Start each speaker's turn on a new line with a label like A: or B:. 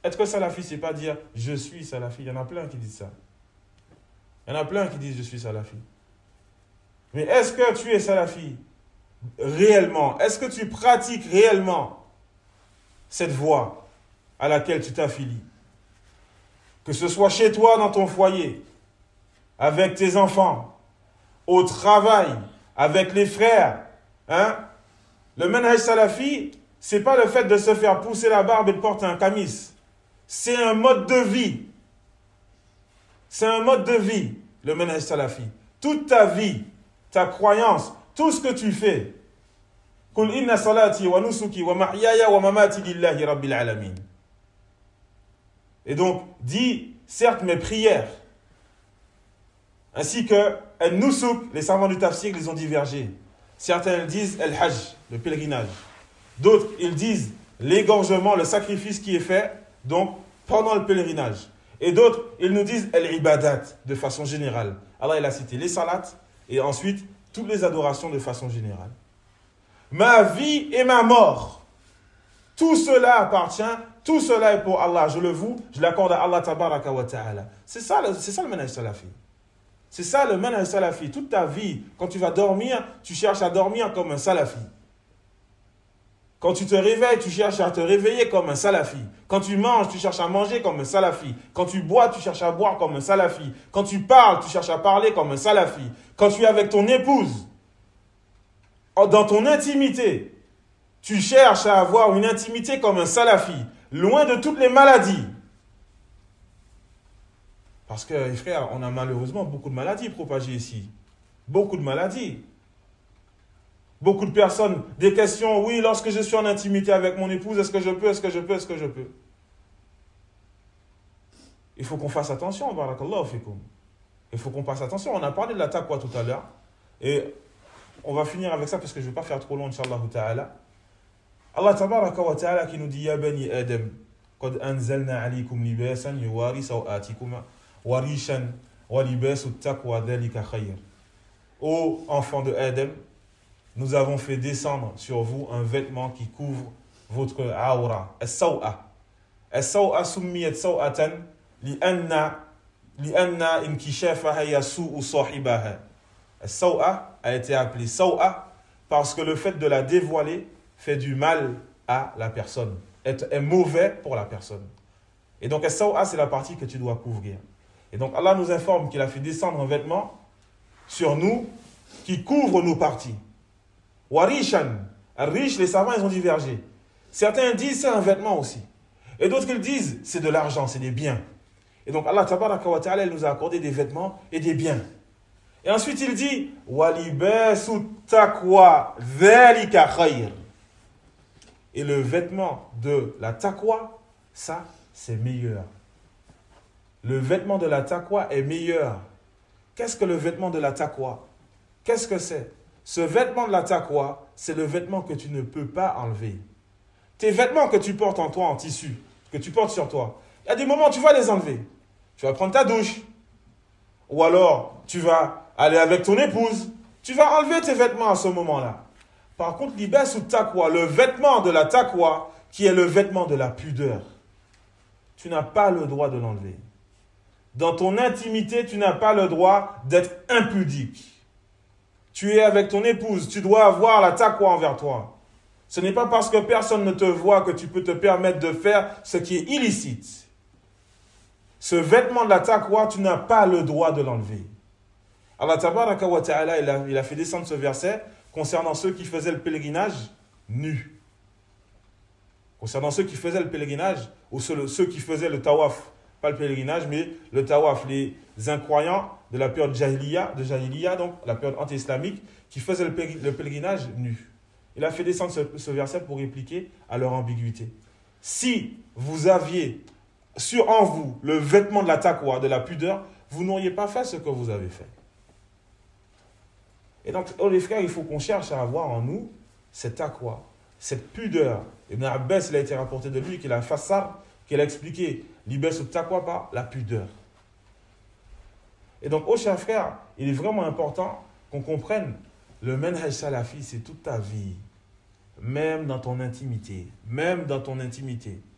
A: Être salafi, c'est pas dire je suis salafi. Il y en a plein qui disent ça. Il y en a plein qui disent je suis salafi. Mais est-ce que tu es salafi réellement? Est-ce que tu pratiques réellement cette voie à laquelle tu t'affilies? Que ce soit chez toi, dans ton foyer, avec tes enfants, au travail, avec les frères. Le manhaj salafi, c'est pas le fait de se faire pousser la barbe et de porter un camis. C'est un mode de vie. C'est un mode de vie, le manhaj salafi. Toute ta vie, ta croyance, tout ce que tu fais. Qul inna salati wa nusuki wa mahyaya wa mamati lillahi rabbil alamin. Et donc, dis, certes, mes prières, ainsi que al-nusuk, les savants du tafsir, ils ont divergé. Certains ils disent al-hajj, le pèlerinage. D'autres, ils disent l'égorgement, le sacrifice qui est fait, donc, pendant le pèlerinage. Et d'autres, ils nous disent al-ibadat, de façon générale. Allah, il a cité les salats, et ensuite, toutes les adorations de façon générale. Ma vie et ma mort, tout cela appartient, tout cela est pour Allah. Je l'accorde à Allah tabaraka wa ta'ala. C'est ça le manhaj salafi. C'est ça le manhaj salafi. Toute ta vie, quand tu vas dormir, tu cherches à dormir comme un salafi. Quand tu te réveilles, tu cherches à te réveiller comme un salafi. Quand tu manges, tu cherches à manger comme un salafi. Quand tu bois, tu cherches à boire comme un salafi. Quand tu parles, tu cherches à parler comme un salafi. Quand tu es avec ton épouse, dans ton intimité, tu cherches à avoir une intimité comme un salafi, loin de toutes les maladies. Parce que, les frères, on a malheureusement beaucoup de maladies propagées ici. Beaucoup de maladies. Beaucoup de personnes, des questions, oui, lorsque je suis en intimité avec mon épouse, est-ce que je peux? Il faut qu'on fasse attention, barakallahu fikum. Il faut qu'on fasse attention. On a parlé de la taqwa tout à l'heure. Et on va finir avec ça parce que je ne vais pas faire trop long, Inch'Allah ta'ala. Allah tabaraka wa ta'ala qui nous dit Ya bani Adam, qad anzalna alaykum libasan yuwari sawatikum wa rishan wa libasu taqwa dhalika khayr. Ô enfants de Adam, nous avons fait descendre sur vous un vêtement qui couvre votre aura, as-saw'a. As-saw'a summiyat saw'atan li'anna inkishafaha yasu'u sahibaha. As-saw'a a été appelé saw'a parce que le fait de la dévoiler fait du mal à la personne, est mauvais pour la personne. Et donc, as-saw'a, c'est la partie que tu dois couvrir. Et donc, Allah nous informe qu'il a fait descendre un vêtement sur nous qui couvre nos parties. Warishan, riche, les savants, ils ont divergé. Certains disent c'est un vêtement aussi. Et d'autres ils disent c'est de l'argent, c'est des biens. Et donc, Allah tabaraka wa ta'ala, il nous a accordé des vêtements et des biens. Et ensuite, il dit walibasu taqwa dhalika khayr. Et le vêtement de la taqwa, ça, c'est meilleur. Le vêtement de la taqwa est meilleur. Qu'est-ce que le vêtement de la taqwa? Qu'est-ce que c'est? Ce vêtement de la taqwa, c'est le vêtement que tu ne peux pas enlever. Tes vêtements que tu portes en toi, en tissu, que tu portes sur toi, il y a des moments où tu vas les enlever. Tu vas prendre ta douche. Ou alors, tu vas aller avec ton épouse. Tu vas enlever tes vêtements à ce moment-là. Par contre, libas ou taqwa, le vêtement de la taqwa, qui est le vêtement de la pudeur, tu n'as pas le droit de l'enlever. Dans ton intimité, tu n'as pas le droit d'être impudique. Tu es avec ton épouse, tu dois avoir la taqwa envers toi. Ce n'est pas parce que personne ne te voit que tu peux te permettre de faire ce qui est illicite. Ce vêtement de la taqwa, tu n'as pas le droit de l'enlever. Allah tabaraka wa ta'ala, il a fait descendre ce verset concernant ceux qui faisaient le pèlerinage nus. Concernant ceux qui faisaient le pèlerinage, ou ceux qui faisaient le tawaf, pas le pèlerinage, mais le tawaf, les incroyants de la période Jahiliya, donc la période anti-islamique, qui faisaient le pèlerinage nus. Il a fait descendre ce verset pour répliquer à leur ambiguïté. Si vous aviez en vous le vêtement de la taqwa, de la pudeur, vous n'auriez pas fait ce que vous avez fait. Et donc, les frères, il faut qu'on cherche à avoir en nous cette taqwa, cette pudeur. Ibn Abbas, il a été rapporté de lui qu'il a fassar, qu'il a expliqué libas ou taqwa par la pudeur. Et donc, chers frères, il est vraiment important qu'on comprenne le manhaj salafi, c'est toute ta vie, même dans ton intimité,